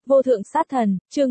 Vô thượng sát thần, chương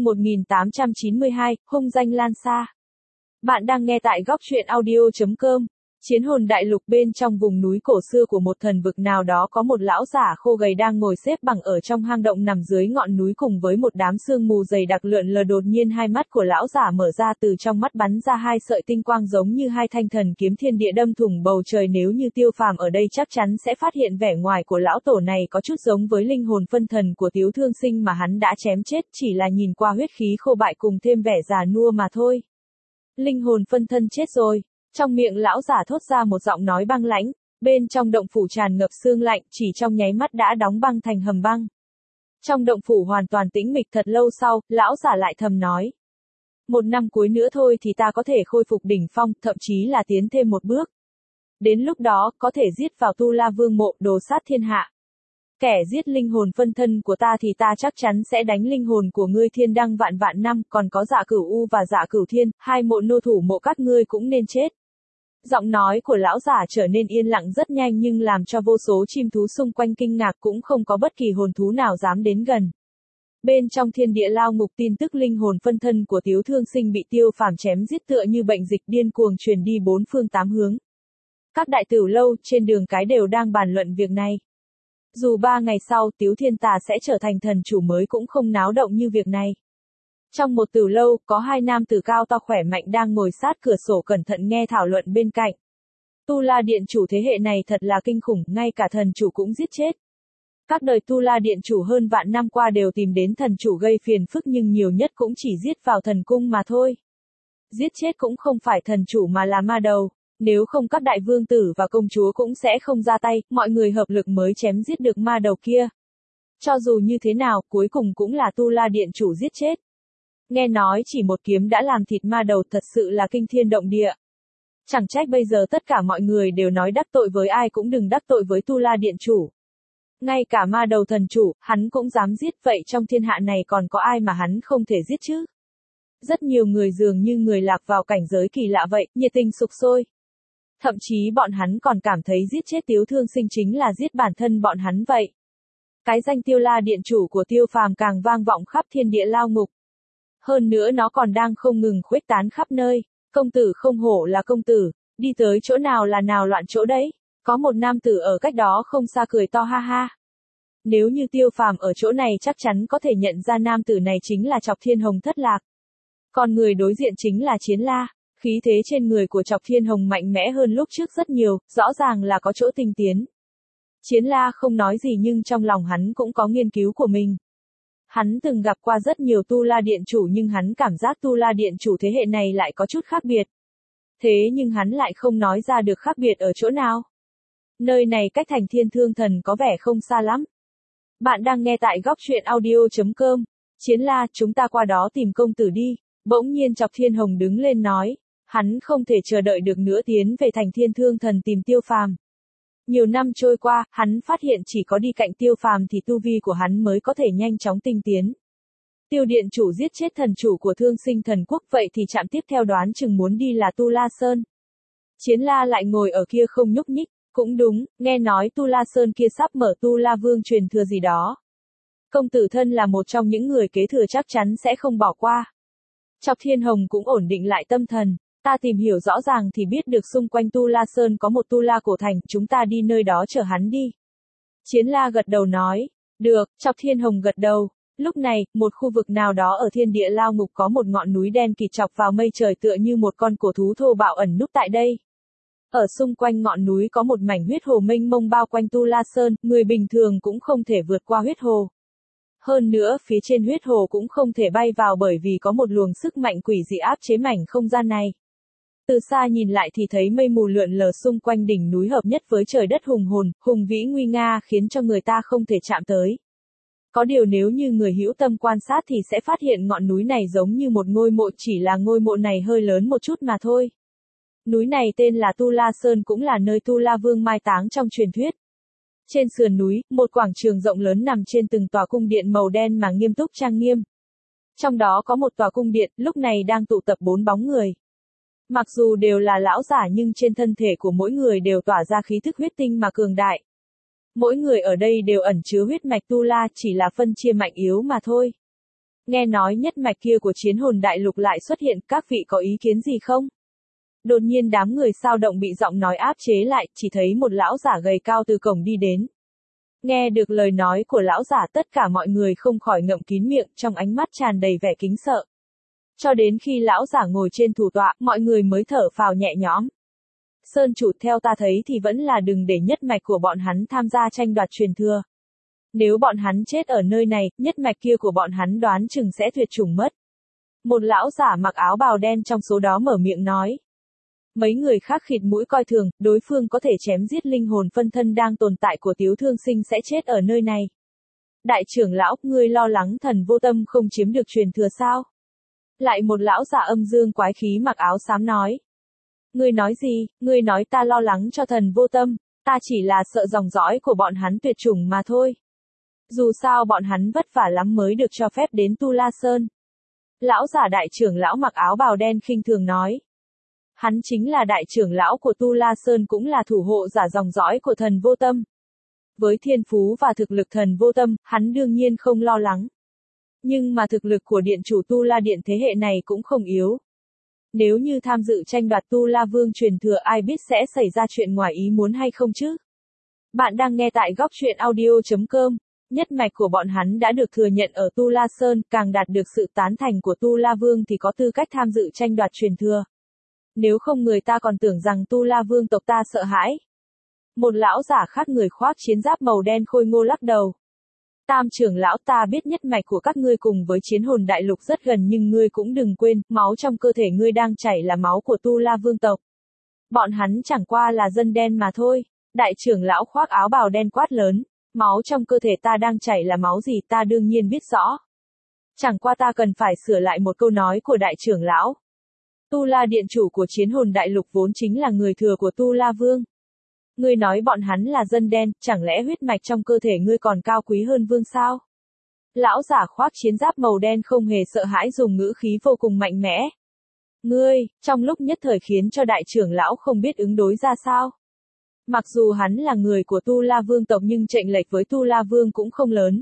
1892, hung danh lan xa. Bạn đang nghe tại góc truyện audio.com. Chiến hồn đại lục bên trong vùng núi cổ xưa của một thần vực nào đó có một lão giả khô gầy đang ngồi xếp bằng ở trong hang động nằm dưới ngọn núi cùng với một đám sương mù dày đặc lượn lờ. Đột nhiên hai mắt của lão giả mở ra, từ trong mắt bắn ra hai sợi tinh quang giống như hai thanh thần kiếm thiên địa đâm thủng bầu trời. Nếu như Tiêu Phàm ở đây chắc chắn sẽ phát hiện vẻ ngoài của lão tổ này có chút giống với linh hồn phân thần của Tiếu Thương Sinh mà hắn đã chém chết, chỉ là nhìn qua huyết khí khô bại cùng thêm vẻ già nua mà thôi. Linh hồn phân thân chết rồi. Trong miệng lão giả thốt ra một giọng nói băng lãnh, bên trong động phủ tràn ngập sương lạnh, chỉ trong nháy mắt đã đóng băng thành hầm băng. Trong động phủ hoàn toàn tĩnh mịch. Thật lâu sau, lão giả lại thầm nói. Một năm cuối nữa thôi thì ta có thể khôi phục đỉnh phong, thậm chí là tiến thêm một bước. Đến lúc đó, có thể giết vào Tu La Vương mộ, đồ sát thiên hạ. Kẻ giết linh hồn phân thân của ta thì ta chắc chắn sẽ đánh linh hồn của ngươi thiên đăng vạn vạn năm, còn có Dạ Cửu U và Dạ Cửu Thiên, hai mộ nô thủ mộ các ngươi cũng nên chết. Giọng nói của lão giả trở nên yên lặng rất nhanh nhưng làm cho vô số chim thú xung quanh kinh ngạc, cũng không có bất kỳ hồn thú nào dám đến gần. Bên trong thiên địa lao ngục, tin tức linh hồn phân thân của Tiếu Thương Sinh bị Tiêu Phàm chém giết tựa như bệnh dịch điên cuồng truyền đi bốn phương tám hướng. Các đại tửu lâu trên đường cái đều đang bàn luận việc này. Dù 3 ngày sau Tiếu Thiên Tà sẽ trở thành thần chủ mới cũng không náo động như việc này. Trong một tửu lâu, có hai nam tử cao to khỏe mạnh đang ngồi sát cửa sổ cẩn thận nghe thảo luận bên cạnh. Tu La Điện chủ thế hệ này thật là kinh khủng, ngay cả thần chủ cũng giết chết. Các đời Tu La Điện chủ hơn vạn năm qua đều tìm đến thần chủ gây phiền phức nhưng nhiều nhất cũng chỉ giết vào thần cung mà thôi. Giết chết cũng không phải thần chủ mà là ma đầu. Nếu không các đại vương tử và công chúa cũng sẽ không ra tay, mọi người hợp lực mới chém giết được ma đầu kia. Cho dù như thế nào, cuối cùng cũng là Tu La Điện chủ giết chết. Nghe nói chỉ một kiếm đã làm thịt ma đầu, thật sự là kinh thiên động địa. Chẳng trách bây giờ tất cả mọi người đều nói đắc tội với ai cũng đừng đắc tội với Tu La Điện chủ. Ngay cả ma đầu thần chủ, hắn cũng dám giết, vậy trong thiên hạ này còn có ai mà hắn không thể giết chứ? Rất nhiều người dường như người lạc vào cảnh giới kỳ lạ vậy, nhiệt tình sục sôi. Thậm chí bọn hắn còn cảm thấy giết chết Tiếu Thương Sinh chính là giết bản thân bọn hắn vậy. Cái danh Tiêu La Điện chủ của Tiêu Phàm càng vang vọng khắp thiên địa lao ngục. Hơn nữa nó còn đang không ngừng khuếch tán khắp nơi. Công tử không hổ là công tử, đi tới chỗ nào là nào loạn chỗ đấy. Có một nam tử ở cách đó không xa cười to ha ha. Nếu như Tiêu Phàm ở chỗ này chắc chắn có thể nhận ra nam tử này chính là Chọc Thiên Hồng thất lạc. Còn người đối diện chính là Chiến La. Khí thế trên người của Chọc Thiên Hồng mạnh mẽ hơn lúc trước rất nhiều, rõ ràng là có chỗ tinh tiến. Chiến La không nói gì nhưng trong lòng hắn cũng có nghiên cứu của mình. Hắn từng gặp qua rất nhiều Tu La Điện chủ nhưng hắn cảm giác Tu La Điện chủ thế hệ này lại có chút khác biệt. Thế nhưng hắn lại không nói ra được khác biệt ở chỗ nào. Nơi này cách thành Thiên Thương Thần có vẻ không xa lắm. Bạn đang nghe tại góc truyện audio.com. Chiến La, chúng ta qua đó tìm công tử đi. Bỗng nhiên Chọc Thiên Hồng đứng lên nói. Hắn không thể chờ đợi được nữa tiến về thành Thiên Thương Thần tìm Tiêu Phàm. Nhiều năm trôi qua, hắn phát hiện chỉ có đi cạnh Tiêu Phàm thì tu vi của hắn mới có thể nhanh chóng tinh tiến. Tiêu Điện chủ giết chết thần chủ của Thương Sinh Thần Quốc, vậy thì trạm tiếp theo đoán chừng muốn đi là Tu La Sơn. Chiến La lại ngồi ở kia không nhúc nhích, cũng đúng, nghe nói Tu La Sơn kia sắp mở Tu La Vương truyền thừa gì đó. Công tử thân là một trong những người kế thừa chắc chắn sẽ không bỏ qua. Chọc Thiên Hồng cũng ổn định lại tâm thần. Ta tìm hiểu rõ ràng thì biết được xung quanh Tu La Sơn có một Tu La cổ thành, chúng ta đi nơi đó chờ hắn đi. Chiến La gật đầu nói. Được, Chọc Thiên Hồng gật đầu. Lúc này, một khu vực nào đó ở thiên địa lao ngục có một ngọn núi đen kịt chọc vào mây trời tựa như một con cổ thú thô bạo ẩn núp tại đây. Ở xung quanh ngọn núi có một mảnh huyết hồ mênh mông bao quanh Tu La Sơn, người bình thường cũng không thể vượt qua huyết hồ. Hơn nữa, phía trên huyết hồ cũng không thể bay vào bởi vì có một luồng sức mạnh quỷ dị áp chế mảnh không gian này. Từ xa nhìn lại thì thấy mây mù lượn lờ xung quanh đỉnh núi hợp nhất với trời đất hùng hồn, hùng vĩ nguy nga khiến cho người ta không thể chạm tới. Có điều nếu như người hữu tâm quan sát thì sẽ phát hiện ngọn núi này giống như một ngôi mộ, chỉ là ngôi mộ này hơi lớn một chút mà thôi. Núi này tên là Tu La Sơn, cũng là nơi Tu La Vương mai táng trong truyền thuyết. Trên sườn núi, một quảng trường rộng lớn nằm trên từng tòa cung điện màu đen mà nghiêm túc trang nghiêm. Trong đó có một tòa cung điện, lúc này đang tụ tập 4 bóng người. Mặc dù đều là lão giả nhưng trên thân thể của mỗi người đều tỏa ra khí thức huyết tinh mà cường đại. Mỗi người ở đây đều ẩn chứa huyết mạch Tu La, chỉ là phân chia mạnh yếu mà thôi. Nghe nói nhất mạch kia của chiến hồn đại lục lại xuất hiện, các vị có ý kiến gì không? Đột nhiên đám người sao động bị giọng nói áp chế lại, chỉ thấy một lão giả gầy cao từ cổng đi đến. Nghe được lời nói của lão giả, tất cả mọi người không khỏi ngậm kín miệng, trong ánh mắt tràn đầy vẻ kính sợ. Cho đến khi lão giả ngồi trên thủ tọa, mọi người mới thở phào nhẹ nhõm. Sơn chủ, theo ta thấy thì vẫn là đừng để nhất mạch của bọn hắn tham gia tranh đoạt truyền thừa. Nếu bọn hắn chết ở nơi này, nhất mạch kia của bọn hắn đoán chừng sẽ tuyệt chủng mất. Một lão giả mặc áo bào đen trong số đó mở miệng nói. Mấy người khác khịt mũi coi thường, đối phương có thể chém giết linh hồn phân thân đang tồn tại của Tiếu Thương Sinh sẽ chết ở nơi này. Đại trưởng lão, ngươi lo lắng thần vô tâm không chiếm được truyền thừa sao? Lại một lão giả âm dương quái khí mặc áo xám nói. Ngươi nói gì, ngươi nói ta lo lắng cho thần vô tâm, ta chỉ là sợ dòng dõi của bọn hắn tuyệt chủng mà thôi. Dù sao bọn hắn vất vả lắm mới được cho phép đến Tu La Sơn. Lão giả đại trưởng lão mặc áo bào đen khinh thường nói. Hắn chính là đại trưởng lão của Tu La Sơn, cũng là thủ hộ giả dòng dõi của thần vô tâm. Với thiên phú và thực lực thần vô tâm, hắn đương nhiên không lo lắng. Nhưng mà thực lực của điện chủ Tu La Điện thế hệ này cũng không yếu. Nếu như tham dự tranh đoạt Tu La Vương truyền thừa, ai biết sẽ xảy ra chuyện ngoài ý muốn hay không chứ? Bạn đang nghe tại góc truyện audio.com. Nhất mạch của bọn hắn đã được thừa nhận ở Tu La Sơn, càng đạt được sự tán thành của Tu La Vương thì có tư cách tham dự tranh đoạt truyền thừa. Nếu không người ta còn tưởng rằng Tu La Vương tộc ta sợ hãi. Một lão giả khác người khoác chiến giáp màu đen khôi ngô lắc đầu. Tam trưởng lão, ta biết nhất mạch của các ngươi cùng với chiến hồn đại lục rất gần, nhưng ngươi cũng đừng quên, máu trong cơ thể ngươi đang chảy là máu của Tu La Vương tộc. Bọn hắn chẳng qua là dân đen mà thôi. Đại trưởng lão khoác áo bào đen quát lớn. Máu trong cơ thể ta đang chảy là máu gì, ta đương nhiên biết rõ. Chẳng qua ta cần phải sửa lại một câu nói của đại trưởng lão. Tu La điện chủ của chiến hồn đại lục vốn chính là người thừa của Tu La Vương. Ngươi nói bọn hắn là dân đen, chẳng lẽ huyết mạch trong cơ thể ngươi còn cao quý hơn vương sao? Lão giả khoác chiến giáp màu đen không hề sợ hãi, dùng ngữ khí vô cùng mạnh mẽ. Ngươi, trong lúc nhất thời khiến cho đại trưởng lão không biết ứng đối ra sao. Mặc dù hắn là người của Tu La Vương tộc nhưng chênh lệch với Tu La Vương cũng không lớn.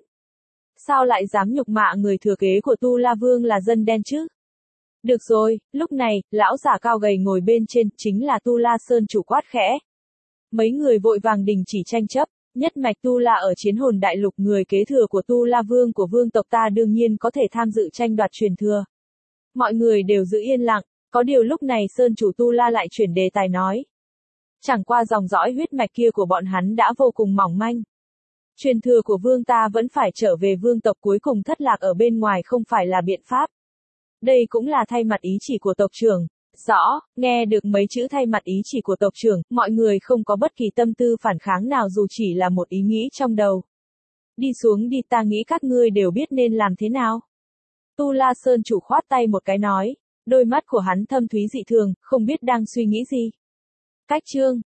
Sao lại dám nhục mạ người thừa kế của Tu La Vương là dân đen chứ? Được rồi, lúc này, lão giả cao gầy ngồi bên trên, chính là Tu La Sơn chủ quát khẽ. Mấy người vội vàng đình chỉ tranh chấp, nhất mạch Tu La ở chiến hồn đại lục, người kế thừa của Tu La Vương của vương tộc ta đương nhiên có thể tham dự tranh đoạt truyền thừa. Mọi người đều giữ yên lặng, có điều lúc này Sơn chủ Tu La lại chuyển đề tài nói. Chẳng qua dòng dõi huyết mạch kia của bọn hắn đã vô cùng mỏng manh. Truyền thừa của vương ta vẫn phải trở về vương tộc, cuối cùng thất lạc ở bên ngoài không phải là biện pháp. Đây cũng là thay mặt ý chỉ của tộc trưởng. Rõ, nghe được mấy chữ thay mặt ý chỉ của tộc trưởng, mọi người không có bất kỳ tâm tư phản kháng nào dù chỉ là một ý nghĩ trong đầu. Đi xuống đi, ta nghĩ các ngươi đều biết nên làm thế nào. Tu La Sơn chủ khoát tay một cái nói, đôi mắt của hắn thâm thúy dị thường, không biết đang suy nghĩ gì. Cách chương